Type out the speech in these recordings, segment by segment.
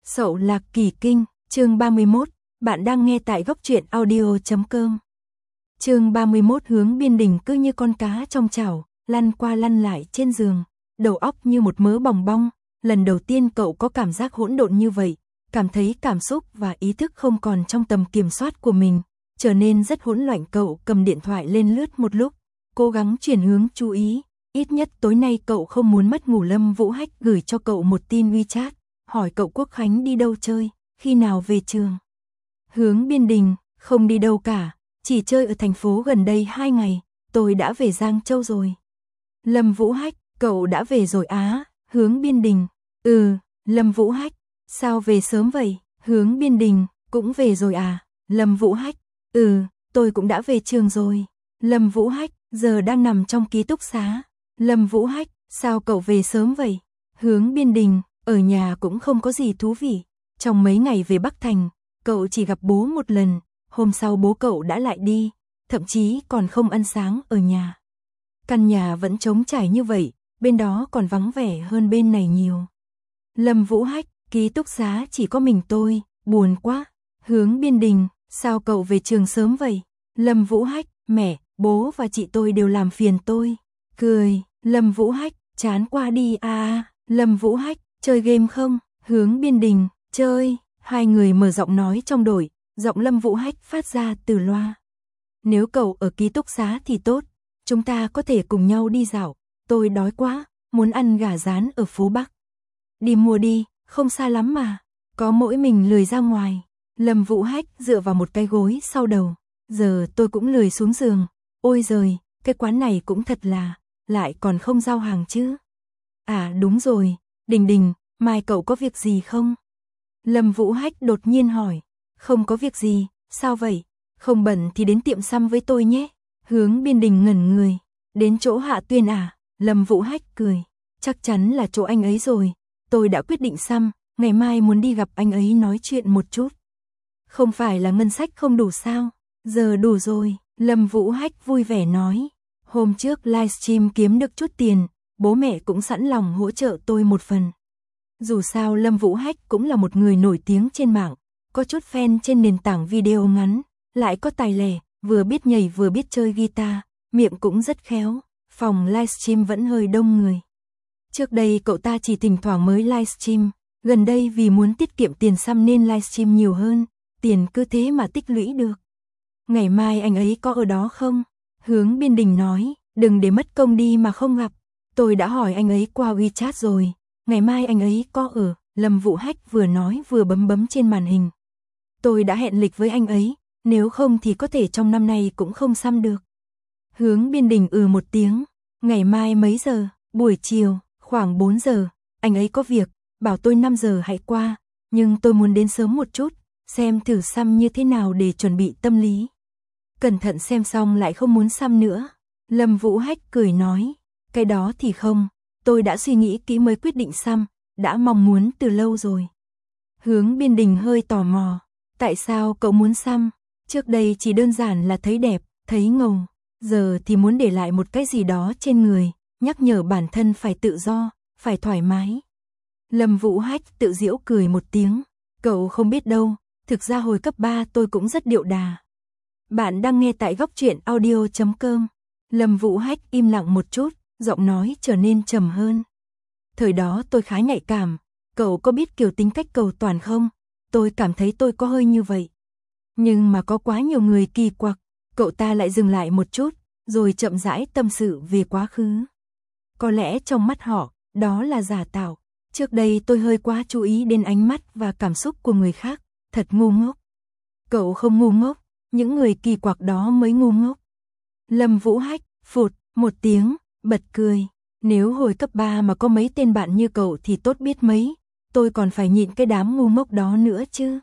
Sậu Lạc Kỳ Kinh, chương 31, bạn đang nghe tại góc truyện audio.com. Chương 31. Hướng Biên Đình cứ như con cá trong chảo, lăn qua lăn lại trên giường, đầu óc như một mớ bòng bong. Lần đầu tiên cậu có cảm giác hỗn độn như vậy, cảm thấy cảm xúc và ý thức không còn trong tầm kiểm soát của mình, trở nên rất hỗn loạn. Cậu cầm điện thoại lên lướt một lúc, cố gắng chuyển hướng chú ý. Ít nhất tối nay cậu không muốn mất ngủ. Lâm Vũ Hách gửi cho cậu một tin WeChat, hỏi cậu Quốc Khánh đi đâu chơi, khi nào về trường. Hướng Biên Đình, không đi đâu cả, chỉ chơi ở thành phố gần đây 2 ngày, tôi đã về Giang Châu rồi. Lâm Vũ Hách, cậu đã về rồi á? Hướng Biên Đình, Lâm Vũ Hách, sao về sớm vậy? Hướng Biên Đình, cũng về rồi à? Lâm Vũ Hách, tôi cũng đã về trường rồi. Lâm Vũ Hách, giờ đang nằm trong ký túc xá. Lâm Vũ Hách, sao cậu về sớm vậy? Hướng Biên Đình, ở nhà cũng không có gì thú vị. Trong mấy ngày về Bắc Thành, cậu chỉ gặp bố một lần, hôm sau bố cậu đã lại đi, thậm chí còn không ăn sáng ở nhà. Căn nhà vẫn trống trải như vậy, bên đó còn vắng vẻ hơn bên này nhiều. Lâm Vũ Hách, ký túc xá chỉ có mình tôi, buồn quá. Hướng Biên Đình, sao cậu về trường sớm vậy? Lâm Vũ Hách, mẹ, bố và chị tôi đều làm phiền tôi. Cười, Lâm Vũ Hách, chán qua đi à. Lâm Vũ Hách, chơi game không? Hướng Biên Đình, chơi. Hai người mở giọng nói trong đổi, giọng Lâm Vũ Hách phát ra từ loa. Nếu cậu ở ký túc xá thì tốt, chúng ta có thể cùng nhau đi dạo, tôi đói quá, muốn ăn gà rán ở phố Bắc. Đi mua đi, không xa lắm mà, có mỗi mình lười ra ngoài. Lâm Vũ Hách dựa vào một cái gối sau đầu, giờ tôi cũng lười xuống giường, ôi giời, cái quán này cũng thật là, lại còn không giao hàng chứ. À đúng rồi, Đình Đình, mai cậu có việc gì không? Lâm Vũ Hách đột nhiên hỏi, không có việc gì, sao vậy? Không bận thì đến tiệm xăm với tôi nhé. Hướng Biên Đình ngẩn người, đến chỗ Hạ Tuyên à? Lâm Vũ Hách cười, chắc chắn là chỗ anh ấy rồi, tôi đã quyết định xăm, ngày mai muốn đi gặp anh ấy nói chuyện một chút. Không phải là ngân sách không đủ sao? Giờ đủ rồi, Lâm Vũ Hách vui vẻ nói, hôm trước livestream kiếm được chút tiền, bố mẹ cũng sẵn lòng hỗ trợ tôi một phần. Dù sao Lâm Vũ Hách cũng là một người nổi tiếng trên mạng, có chút fan trên nền tảng video ngắn, lại có tài lẻ, vừa biết nhảy vừa biết chơi guitar, miệng cũng rất khéo, phòng livestream vẫn hơi đông người. Trước đây cậu ta chỉ thỉnh thoảng mới livestream, gần đây vì muốn tiết kiệm tiền xăm nên livestream nhiều hơn, tiền cứ thế mà tích lũy được. Ngày mai anh ấy có ở đó không? Hướng Biên Đình nói, đừng để mất công đi mà không gặp, tôi đã hỏi anh ấy qua WeChat rồi. Ngày mai anh ấy có ở, Lâm Vũ Hách vừa nói vừa bấm trên màn hình. Tôi đã hẹn lịch với anh ấy, nếu không thì có thể trong năm nay cũng không xăm được. Hướng Biên Đình một tiếng, ngày mai mấy giờ? Buổi chiều, khoảng 4 giờ, anh ấy có việc, bảo tôi 5 giờ hãy qua, nhưng tôi muốn đến sớm một chút, xem thử xăm như thế nào để chuẩn bị tâm lý. Cẩn thận xem xong lại không muốn xăm nữa. Lâm Vũ Hách cười nói, cái đó thì không. Tôi đã suy nghĩ kỹ mới quyết định xăm, đã mong muốn từ lâu rồi. Hướng Biên Đình hơi tò mò, tại sao cậu muốn xăm? Trước đây chỉ đơn giản là thấy đẹp, thấy ngầu, giờ thì muốn để lại một cái gì đó trên người, nhắc nhở bản thân phải tự do, phải thoải mái. Lâm Vũ Hách tự giễu cười một tiếng, cậu không biết đâu, thực ra hồi cấp 3 tôi cũng rất điệu đà. Bạn đang nghe tại góc truyện audio.com. Lâm Vũ Hách im lặng một chút, giọng nói trở nên trầm hơn. Thời đó tôi khá nhạy cảm, cậu có biết kiểu tính cách cầu toàn không? Tôi cảm thấy tôi có hơi như vậy. Nhưng mà có quá nhiều người kỳ quặc, cậu ta lại dừng lại một chút, rồi chậm rãi tâm sự về quá khứ. Có lẽ trong mắt họ, đó là giả tạo. Trước đây tôi hơi quá chú ý đến ánh mắt và cảm xúc của người khác, thật ngu ngốc. Cậu không ngu ngốc, những người kỳ quặc đó mới ngu ngốc. Lâm Vũ Hách, phụt, một tiếng, bật cười. Nếu hồi cấp 3 mà có mấy tên bạn như cậu thì tốt biết mấy, tôi còn phải nhịn cái đám ngu ngốc đó nữa chứ.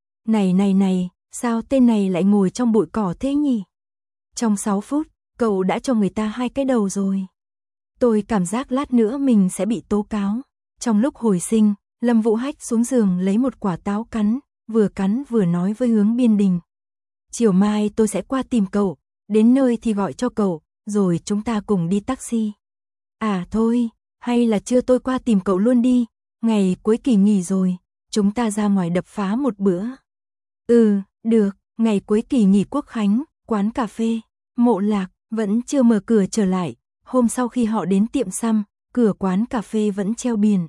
Này, sao tên này lại ngồi trong bụi cỏ thế nhỉ? Trong 6 phút, cậu đã cho người ta 2 cái đầu rồi. Tôi cảm giác lát nữa mình sẽ bị tố cáo. Trong lúc hồi sinh, Lâm Vũ Hách xuống giường lấy một quả táo cắn vừa nói với Hướng Biên Đình. Chiều mai tôi sẽ qua tìm cậu, đến nơi thì gọi cho cậu, rồi chúng ta cùng đi taxi. À thôi, hay là trưa tôi qua tìm cậu luôn đi, ngày cuối kỳ nghỉ rồi, chúng ta ra ngoài đập phá một bữa. Được, ngày cuối kỳ nghỉ Quốc khánh, quán cà phê, Mộ Lạc, vẫn chưa mở cửa trở lại. Hôm sau khi họ đến tiệm xăm, cửa quán cà phê vẫn treo biển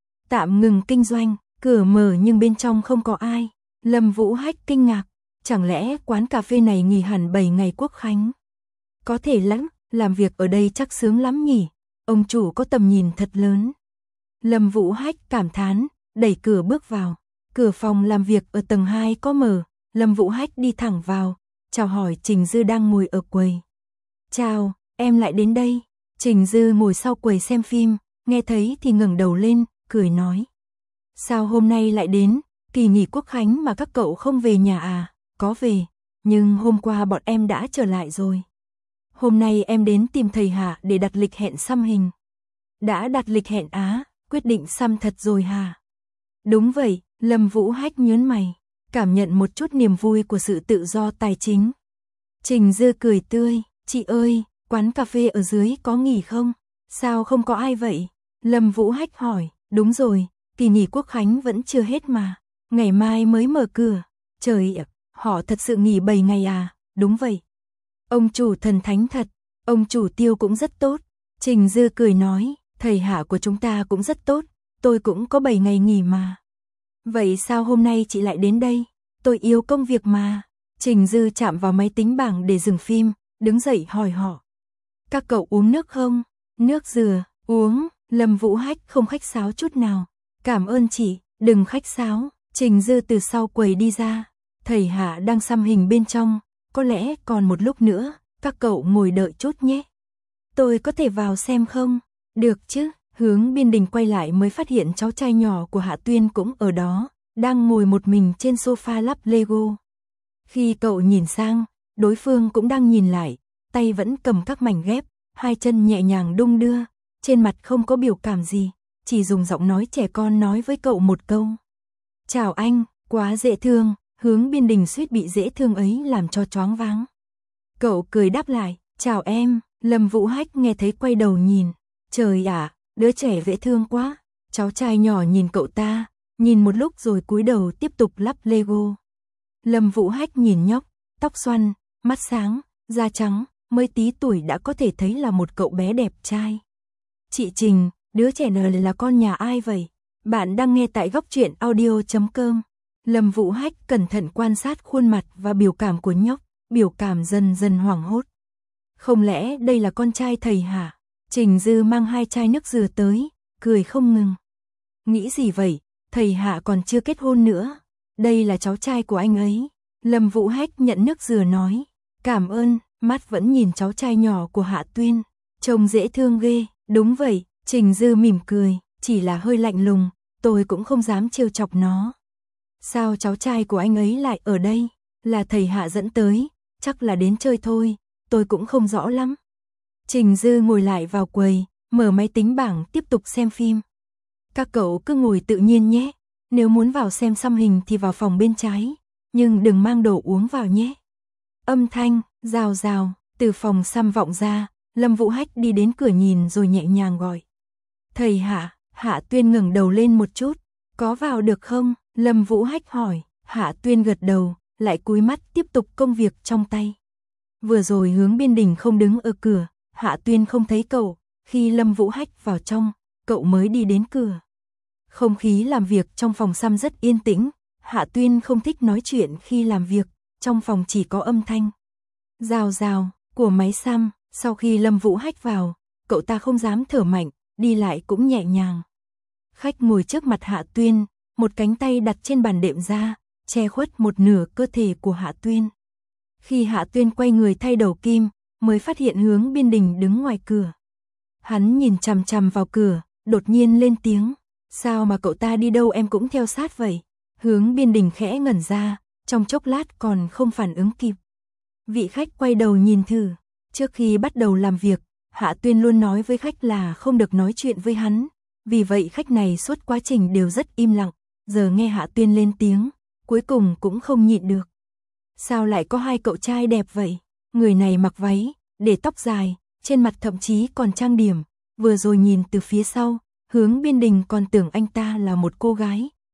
tạm ngừng kinh doanh, cửa mở nhưng bên trong không có ai. Lâm Vũ Hách kinh ngạc, chẳng lẽ quán cà phê này nghỉ hẳn 7 ngày Quốc khánh? Có thể lắm, làm việc ở đây chắc sướng lắm nhỉ, ông chủ có tầm nhìn thật lớn. Lâm Vũ Hách cảm thán, đẩy cửa bước vào. Cửa phòng làm việc ở tầng 2 có mở, Lâm Vũ Hách đi thẳng vào, chào hỏi Trình Dư đang ngồi ở quầy. Chào, em lại đến đây. Trình Dư ngồi sau quầy xem phim, nghe thấy thì ngẩng đầu lên, cười nói. Sao hôm nay lại đến, kỳ nghỉ Quốc khánh mà các cậu không về nhà à? Có về, nhưng hôm qua bọn em đã trở lại rồi. Hôm nay em đến tìm thầy Hạ để đặt lịch hẹn xăm hình. Đã đặt lịch hẹn á, quyết định xăm thật rồi hả? Đúng vậy, Lâm Vũ Hách nhớn mày, cảm nhận một chút niềm vui của sự tự do tài chính. Trình Dư cười tươi, chị ơi, quán cà phê ở dưới có nghỉ không? Sao không có ai vậy? Lâm Vũ Hách hỏi, đúng rồi, kỳ nghỉ Quốc khánh vẫn chưa hết mà, ngày mai mới mở cửa. Trời ạ, họ thật sự nghỉ 7 ngày à? Đúng vậy. Ông chủ thần thánh thật, ông chủ Tiêu cũng rất tốt. Trình Dư cười nói, thầy Hạ của chúng ta cũng rất tốt, tôi cũng có 7 ngày nghỉ mà. Vậy sao hôm nay chị lại đến đây? Tôi yêu công việc mà. Trình Dư chạm vào máy tính bảng để dừng phim, đứng dậy hỏi họ. Các cậu uống nước không? Nước dừa, uống. Lâm Vũ Hách không khách sáo chút nào. Cảm ơn chị, đừng khách sáo. Trình Dư từ sau quầy đi ra. Thầy Hạ đang xăm hình bên trong, có lẽ còn một lúc nữa, các cậu ngồi đợi chút nhé. Tôi có thể vào xem không? Được chứ. Hướng Biên Đình quay lại mới phát hiện cháu trai nhỏ của Hạ Tuyên cũng ở đó, đang ngồi một mình trên sofa lắp Lego. Khi cậu nhìn sang, đối phương cũng đang nhìn lại, tay vẫn cầm các mảnh ghép, hai chân nhẹ nhàng đung đưa, trên mặt không có biểu cảm gì, chỉ dùng giọng nói trẻ con nói với cậu một câu. Chào anh, quá dễ thương. Hướng Biên Đình suýt bị dễ thương ấy làm cho choáng váng. Cậu cười đáp lại, chào em. Lâm Vũ Hách nghe thấy quay đầu nhìn. Trời ạ, đứa trẻ dễ thương quá. Cháu trai nhỏ nhìn cậu ta, nhìn một lúc rồi cúi đầu tiếp tục lắp Lego. Lâm Vũ Hách nhìn nhóc, tóc xoăn, mắt sáng, da trắng, mới tí tuổi đã có thể thấy là một cậu bé đẹp trai. Chị Trình, đứa trẻ này là con nhà ai vậy? Bạn đang nghe tại Góc Truyện Audio.com. Lâm Vũ Hách cẩn thận quan sát khuôn mặt và biểu cảm của nhóc, biểu cảm dần dần hoảng hốt. Không lẽ đây là con trai thầy hả? Trình Dư mang 2 chai nước dừa tới, cười không ngừng. Nghĩ gì vậy, thầy Hạ còn chưa kết hôn nữa. Đây là cháu trai của anh ấy. Lâm Vũ Hách nhận nước dừa nói. Cảm ơn, mắt vẫn nhìn cháu trai nhỏ của Hạ Tuyên. Trông dễ thương ghê, đúng vậy, Trình Dư mỉm cười, chỉ là hơi lạnh lùng, tôi cũng không dám trêu chọc nó. Sao cháu trai của anh ấy lại ở đây? Là thầy Hạ dẫn tới, chắc là đến chơi thôi, tôi cũng không rõ lắm. Trình Dư ngồi lại vào quầy, mở máy tính bảng tiếp tục xem phim. Các cậu cứ ngồi tự nhiên nhé, nếu muốn vào xem xăm hình thì vào phòng bên trái, nhưng đừng mang đồ uống vào nhé. Âm thanh, rào rào, từ phòng xăm vọng ra, Lâm Vũ Hách đi đến cửa nhìn rồi nhẹ nhàng gọi. Thầy Hạ. Hạ Tuyên ngẩng đầu lên một chút, có vào được không? Lâm Vũ Hách hỏi. Hạ Tuyên gật đầu, lại cúi mắt tiếp tục công việc trong tay. Vừa rồi Hướng Biên Đình không đứng ở cửa, Hạ Tuyên không thấy cậu, khi Lâm Vũ Hách vào trong, cậu mới đi đến cửa. Không khí làm việc trong phòng xăm rất yên tĩnh, Hạ Tuyên không thích nói chuyện khi làm việc, trong phòng chỉ có âm thanh rào rào của máy xăm. Sau khi Lâm Vũ Hách vào, cậu ta không dám thở mạnh, đi lại cũng nhẹ nhàng. Khách ngồi trước mặt Hạ Tuyên, một cánh tay đặt trên bàn đệm ra, che khuất một nửa cơ thể của Hạ Tuyên. Khi Hạ Tuyên quay người thay đầu kim, mới phát hiện Hướng Biên Đình đứng ngoài cửa. Hắn nhìn chằm chằm vào cửa, đột nhiên lên tiếng. Sao mà cậu ta đi đâu em cũng theo sát vậy? Hướng Biên Đình khẽ ngẩn ra, trong chốc lát còn không phản ứng kịp. Vị khách quay đầu nhìn thử. Trước khi bắt đầu làm việc, Hạ Tuyên luôn nói với khách là không được nói chuyện với hắn. Vì vậy khách này suốt quá trình đều rất im lặng. Giờ nghe Hạ Tuyên lên tiếng, cuối cùng cũng không nhịn được. Sao lại có 2 cậu trai đẹp vậy? Người này mặc váy, để tóc dài, trên mặt thậm chí còn trang điểm. Vừa rồi nhìn từ phía sau, Hướng Biên Đình còn tưởng anh ta là một cô gái,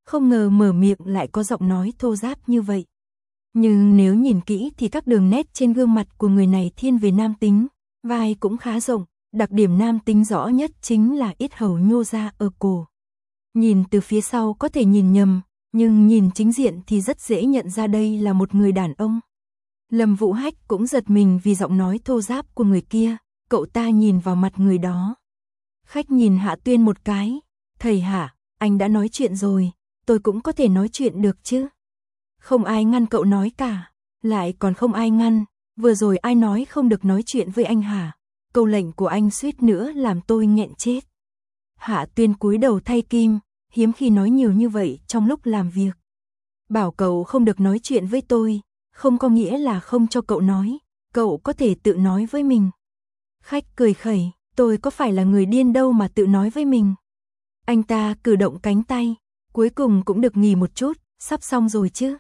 không ngờ mở miệng lại có giọng nói thô ráp như vậy. Nhưng nếu nhìn kỹ thì các đường nét trên gương mặt của người này thiên về nam tính, vai cũng khá rộng, đặc điểm nam tính rõ nhất chính là yết hầu nhô ra ở cổ. Nhìn từ phía sau có thể nhìn nhầm, nhưng nhìn chính diện thì rất dễ nhận ra đây là một người đàn ông. Lâm Vũ Hách cũng giật mình vì giọng nói thô ráp của người kia, cậu ta nhìn vào mặt người đó. Khách nhìn Hạ Tuyên một cái, thầy Hạ, anh đã nói chuyện rồi, tôi cũng có thể nói chuyện được chứ. Không ai ngăn cậu nói cả, lại còn không ai ngăn, vừa rồi ai nói không được nói chuyện với anh hả? Câu lệnh của anh suýt nữa làm tôi nghẹn chết. Hạ Tuyên cúi đầu thay kim, hiếm khi nói nhiều như vậy trong lúc làm việc. Bảo cậu không được nói chuyện với tôi, không có nghĩa là không cho cậu nói, cậu có thể tự nói với mình. Khách cười khẩy, tôi có phải là người điên đâu mà tự nói với mình. Anh ta cử động cánh tay, cuối cùng cũng được nghỉ một chút, sắp xong rồi chứ.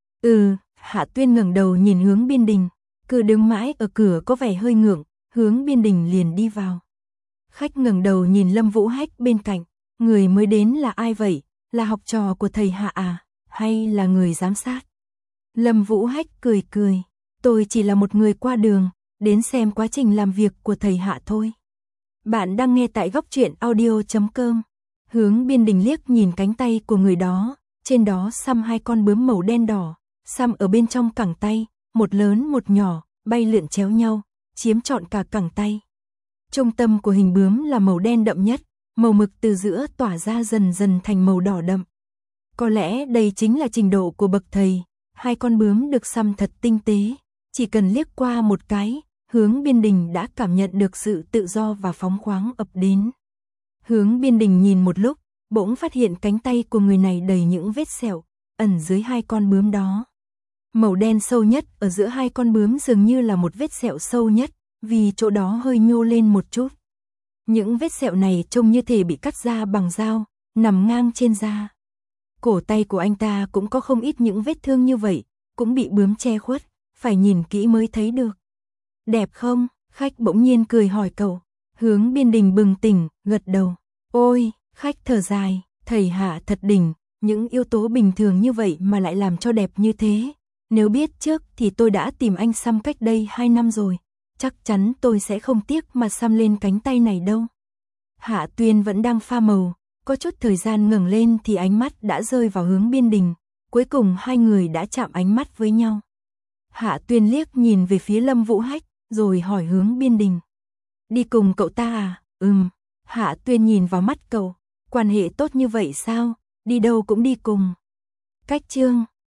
Hạ Tuyên ngẩng đầu nhìn Hướng Biên Đình, cứ đứng mãi ở cửa có vẻ hơi ngượng, Hướng Biên Đình liền đi vào. Khách ngẩng đầu nhìn Lâm Vũ Hách bên cạnh, người mới đến là ai vậy, là học trò của thầy Hạ à, hay là người giám sát? Lâm Vũ Hách cười cười, tôi chỉ là một người qua đường, đến xem quá trình làm việc của thầy Hạ thôi. Bạn đang nghe tại góc truyện audio.com. Hướng Biên Đình liếc nhìn cánh tay của người đó, trên đó xăm 2 con bướm màu đen đỏ, xăm ở bên trong cẳng tay, một lớn một nhỏ, bay lượn chéo nhau, chiếm trọn cả cẳng tay. Trung tâm của hình bướm là màu đen đậm nhất, màu mực từ giữa tỏa ra dần dần thành màu đỏ đậm. Có lẽ đây chính là trình độ của bậc thầy, 2 con bướm được xăm thật tinh tế, chỉ cần liếc qua một cái, Hướng Biên Đình đã cảm nhận được sự tự do và phóng khoáng ập đến. Hướng Biên Đình nhìn một lúc, bỗng phát hiện cánh tay của người này đầy những vết sẹo, ẩn dưới 2 con bướm đó. Màu đen sâu nhất ở giữa 2 con bướm dường như là một vết sẹo sâu nhất, vì chỗ đó hơi nhô lên một chút. Những vết sẹo này trông như thể bị cắt ra bằng dao, nằm ngang trên da. Cổ tay của anh ta cũng có không ít những vết thương như vậy, cũng bị bướm che khuất, phải nhìn kỹ mới thấy được. Đẹp không? Khách bỗng nhiên cười hỏi cậu. Hướng Biên Đình bừng tỉnh, gật đầu. Ôi, khách thở dài, thầy Hạ thật đỉnh, những yếu tố bình thường như vậy mà lại làm cho đẹp như thế. Nếu biết trước thì tôi đã tìm anh xăm cách đây 2 năm rồi, chắc chắn tôi sẽ không tiếc mà xăm lên cánh tay này đâu. Hạ Tuyên vẫn đang pha màu, có chút thời gian ngẩng lên thì ánh mắt đã rơi vào Hướng Biên Đình, cuối cùng hai người đã chạm ánh mắt với nhau. Hạ Tuyên liếc nhìn về phía Lâm Vũ Hách, rồi hỏi Hướng Biên Đình. Đi cùng cậu ta à? Hạ Tuyên nhìn vào mắt cậu, quan hệ tốt như vậy sao, đi đâu cũng đi cùng. Cách chương